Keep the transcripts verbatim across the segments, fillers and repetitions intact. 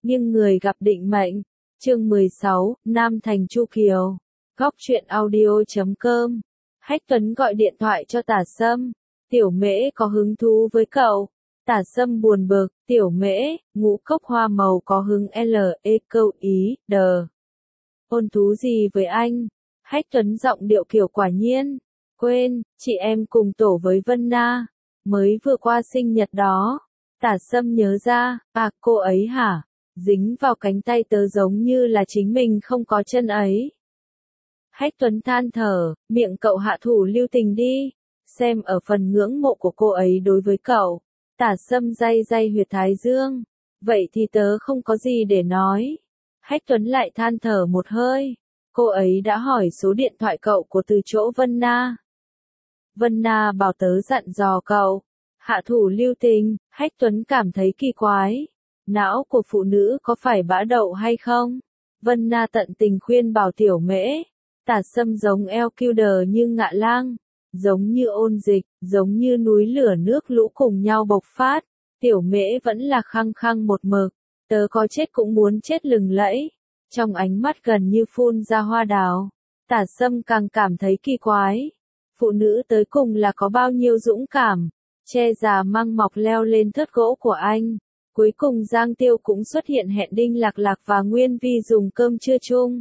Nhưng người gặp định mệnh. Chương mười sáu, Nam Thành Chu Kiều. Góc truyện audio chấm com. Hách Tuấn gọi điện thoại cho Tả Sâm. Tiểu Mễ có hứng thú với cậu. Tả Sâm buồn bực, Tiểu Mễ, ngũ cốc hoa màu có hứng L, E câu ý, D. Ôn thú gì với anh? Hách Tuấn giọng điệu kiểu quả nhiên. Quên, chị em cùng tổ với Vân Na. Mới vừa qua sinh nhật đó. Tả Sâm nhớ ra, à cô ấy hả? Dính vào cánh tay tớ giống như là chính mình không có chân ấy. Hách Tuấn than thở, miệng cậu hạ thủ lưu tình đi. Xem ở phần ngưỡng mộ của cô ấy đối với cậu. Tả Sâm day day huyệt thái dương. Vậy thì tớ không có gì để nói. Hách Tuấn lại than thở một hơi. Cô ấy đã hỏi số điện thoại cậu của từ chỗ Vân Na. Vân Na bảo tớ dặn dò cậu. Hạ thủ lưu tình, Hách Tuấn cảm thấy kỳ quái. Não của phụ nữ có phải bã đậu hay không? Vân Na tận tình khuyên bảo Tiểu Mễ. Tả Sâm giống eo kiêu đờ như ngạ lang. Giống như ôn dịch, giống như núi lửa nước lũ cùng nhau bộc phát. Tiểu Mễ vẫn là khăng khăng một mực. Tớ có chết cũng muốn chết lừng lẫy. Trong ánh mắt gần như phun ra hoa đào. Tả Sâm càng cảm thấy kỳ quái. Phụ nữ tới cùng là có bao nhiêu dũng cảm. Che già măng mọc leo lên thớt gỗ của anh. Cuối cùng Giang Tiêu cũng xuất hiện hẹn Đinh Lạc Lạc và Nguyên Vi dùng cơm trưa chung.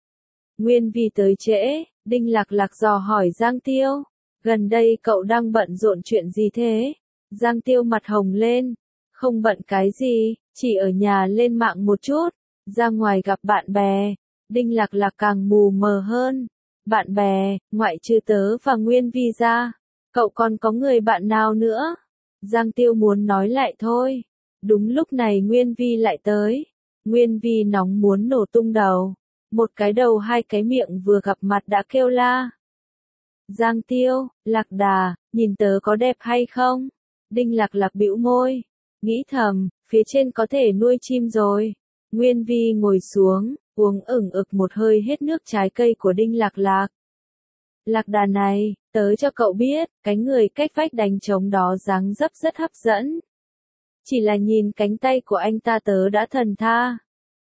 Nguyên Vi tới trễ, Đinh Lạc Lạc dò hỏi Giang Tiêu. Gần đây cậu đang bận rộn chuyện gì thế? Giang Tiêu mặt hồng lên. Không bận cái gì, chỉ ở nhà lên mạng một chút. Ra ngoài gặp bạn bè. Đinh Lạc Lạc càng mù mờ hơn. Bạn bè, ngoại trừ tớ và Nguyên Vi ra. Cậu còn có người bạn nào nữa? Giang Tiêu muốn nói lại thôi. Đúng lúc này Nguyên Vi lại tới. Nguyên Vi nóng muốn nổ tung đầu. Một cái đầu hai cái miệng vừa gặp mặt đã kêu la. Giang Tiêu, Lạc Đà, nhìn tớ có đẹp hay không? Đinh Lạc Lạc bĩu môi. Nghĩ thầm, phía trên có thể nuôi chim rồi. Nguyên Vi ngồi xuống, uống ửng ực một hơi hết nước trái cây của Đinh Lạc Lạc. Lạc Đà này, tớ cho cậu biết, cái người cách vách đánh trống đó dáng dấp rất hấp dẫn. Chỉ là nhìn cánh tay của anh ta tớ đã thần tha.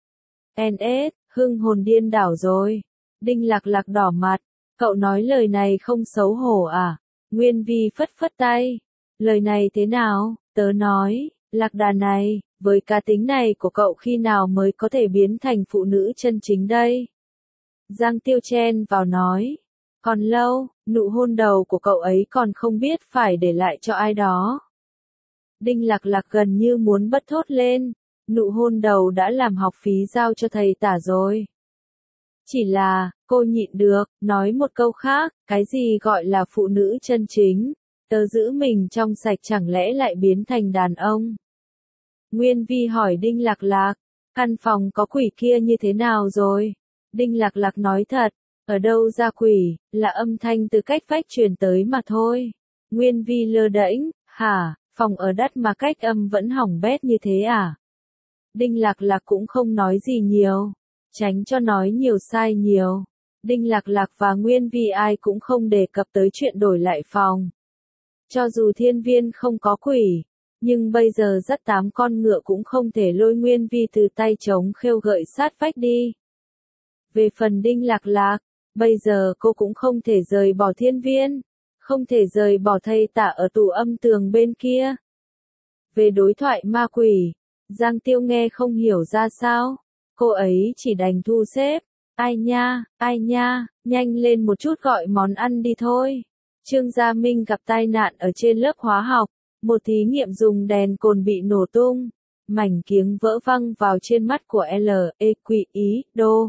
en ét, hưng hồn điên đảo rồi. Đinh Lạc Lạc đỏ mặt. Cậu nói lời này không xấu hổ à? Nguyên Vi phất phất tay. Lời này thế nào? Tớ nói, Lạc Đà này, với cá tính này của cậu khi nào mới có thể biến thành phụ nữ chân chính đây? Giang Tiêu chen vào nói. Còn lâu, nụ hôn đầu của cậu ấy còn không biết phải để lại cho ai đó. Đinh Lạc Lạc gần như muốn bật thốt lên. Nụ hôn đầu đã làm học phí giao cho thầy Tả rồi. Chỉ là, cô nhịn được, nói một câu khác, cái gì gọi là phụ nữ chân chính, tớ giữ mình trong sạch chẳng lẽ lại biến thành đàn ông. Nguyên Vi hỏi Đinh Lạc Lạc, căn phòng có quỷ kia như thế nào rồi? Đinh Lạc Lạc nói thật, ở đâu ra quỷ, là âm thanh từ cách vách truyền tới mà thôi. Nguyên Vi lơ đễnh, hả, phòng ở đất mà cách âm vẫn hỏng bét như thế à? Đinh Lạc Lạc cũng không nói gì nhiều. Tránh cho nói nhiều sai nhiều. Đinh Lạc Lạc và Nguyên Vi ai cũng không đề cập tới chuyện đổi lại phòng. Cho dù thiên viên không có quỷ, nhưng bây giờ dắt tám con ngựa cũng không thể lôi Nguyên Vi từ tay trống khêu gợi sát vách đi. Về phần Đinh Lạc Lạc, bây giờ cô cũng không thể rời bỏ thiên viên, không thể rời bỏ thầy Tả ở tủ âm tường bên kia. Về đối thoại ma quỷ, Giang Tiêu nghe không hiểu ra sao. Cô ấy chỉ đành thu xếp. Ai nha, ai nha, nhanh lên một chút gọi món ăn đi thôi. Trương Gia Minh gặp tai nạn ở trên lớp hóa học. Một thí nghiệm dùng đèn cồn bị nổ tung. Mảnh kiếng vỡ văng vào trên mắt của L, E Q ý, đô.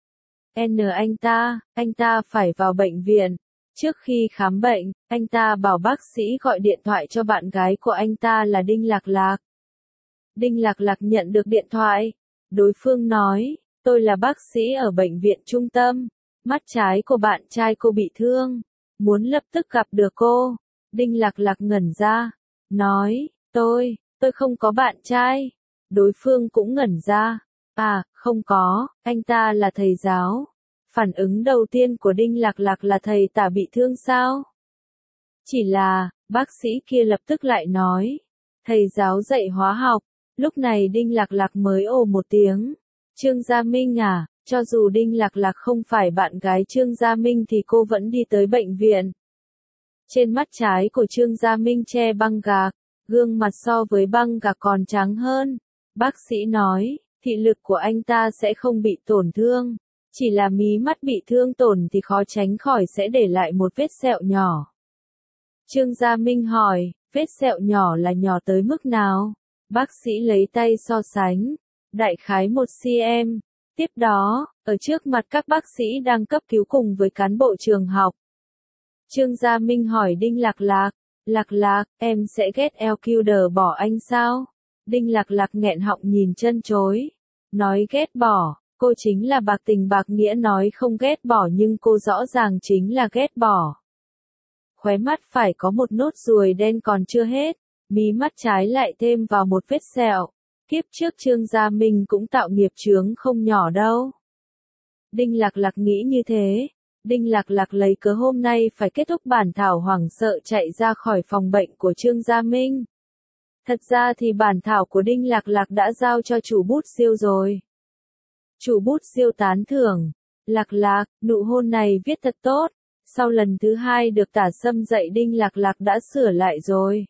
N anh ta, anh ta phải vào bệnh viện. Trước khi khám bệnh, anh ta bảo bác sĩ gọi điện thoại cho bạn gái của anh ta là Đinh Lạc Lạc. Đinh Lạc Lạc nhận được điện thoại. Đối phương nói, tôi là bác sĩ ở bệnh viện trung tâm. Mắt trái của bạn trai cô bị thương. Muốn lập tức gặp được cô. Đinh Lạc Lạc ngẩn ra. Nói, tôi, tôi không có bạn trai. Đối phương cũng ngẩn ra. À, không có, anh ta là thầy giáo. Phản ứng đầu tiên của Đinh Lạc Lạc là thầy Tả bị thương sao? Chỉ là, bác sĩ kia lập tức lại nói. Thầy giáo dạy hóa học. Lúc này Đinh Lạc Lạc mới ồ một tiếng. Trương Gia Minh à, cho dù Đinh Lạc Lạc không phải bạn gái Trương Gia Minh thì cô vẫn đi tới bệnh viện. Trên mắt trái của Trương Gia Minh che băng gạc, gương mặt so với băng gạc còn trắng hơn. Bác sĩ nói, thị lực của anh ta sẽ không bị tổn thương, chỉ là mí mắt bị thương tổn thì khó tránh khỏi sẽ để lại một vết sẹo nhỏ. Trương Gia Minh hỏi, vết sẹo nhỏ là nhỏ tới mức nào? Bác sĩ lấy tay so sánh, đại khái một xăng-ti-mét. Tiếp đó, ở trước mặt các bác sĩ đang cấp cứu cùng với cán bộ trường học, Trương Gia Minh hỏi Đinh Lạc Lạc, Lạc Lạc, em sẽ ghét Elkilder bỏ anh sao? Đinh Lạc Lạc nghẹn họng nhìn chân chối, nói ghét bỏ, cô chính là bạc tình bạc nghĩa nói không ghét bỏ nhưng cô rõ ràng chính là ghét bỏ. Khóe mắt phải có một nốt ruồi đen còn chưa hết, mí mắt trái lại thêm vào một vết sẹo. Kiếp trước Trương Gia Minh cũng tạo nghiệp chướng không nhỏ đâu. Đinh Lạc Lạc nghĩ như thế. Đinh Lạc Lạc lấy cớ hôm nay phải kết thúc bản thảo hoảng sợ chạy ra khỏi phòng bệnh của Trương Gia Minh. Thật ra thì bản thảo của Đinh Lạc Lạc đã giao cho chủ bút siêu rồi. Chủ bút siêu tán thưởng. Lạc Lạc, nụ hôn này viết thật tốt. Sau lần thứ hai được Tả Sâm dạy Đinh Lạc Lạc đã sửa lại rồi.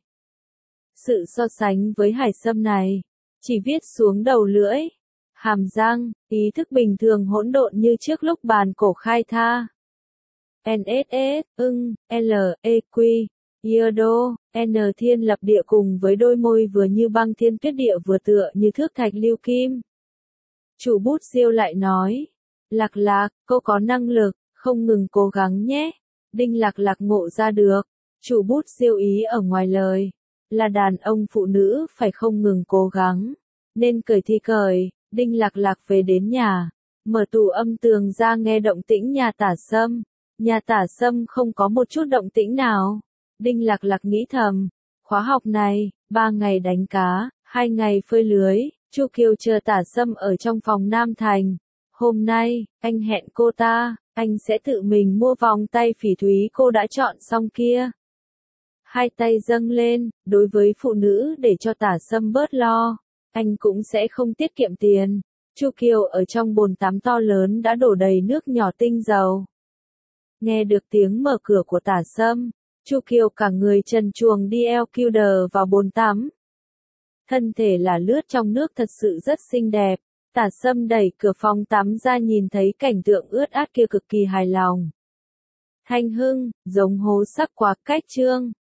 Sự so sánh với Hải Sâm này, chỉ viết xuống đầu lưỡi, hàm răng, ý thức bình thường hỗn độn như trước lúc bàn cổ khai tha. en ét ét, ưng, L, E, Q, Yodo, N thiên lập địa cùng với đôi môi vừa như băng thiên tuyết địa vừa tựa như thước thạch lưu kim. Chủ bút siêu lại nói, Lạc Lạc, cô có năng lực, không ngừng cố gắng nhé. Đinh Lạc Lạc ngộ ra được, chủ bút siêu ý ở ngoài lời, là đàn ông phụ nữ phải không ngừng cố gắng, nên cởi thì cởi. Đinh Lạc Lạc về đến nhà, mở tủ âm tường ra nghe động tĩnh nhà Tả Sâm. Nhà Tả Sâm không có một chút động tĩnh nào. Đinh Lạc Lạc nghĩ thầm, khóa học này, ba ngày đánh cá, hai ngày phơi lưới, Chu Kiều chờ Tả Sâm ở trong phòng Nam Thành. Hôm nay, anh hẹn cô ta, anh sẽ tự mình mua vòng tay phỉ thúy cô đã chọn xong kia. Hai tay dâng lên, đối với phụ nữ để cho Tả Sâm bớt lo, anh cũng sẽ không tiết kiệm tiền. Chu Kiều ở trong bồn tắm to lớn đã đổ đầy nước nhỏ tinh dầu. Nghe được tiếng mở cửa của Tả Sâm, Chu Kiều cả người trần truồng đi Elkilder vào bồn tắm. Thân thể là lướt trong nước thật sự rất xinh đẹp. Tả Sâm đẩy cửa phòng tắm ra nhìn thấy cảnh tượng ướt át kia cực kỳ hài lòng. Thanh Hưng, giống hố sắc quá cách Trương.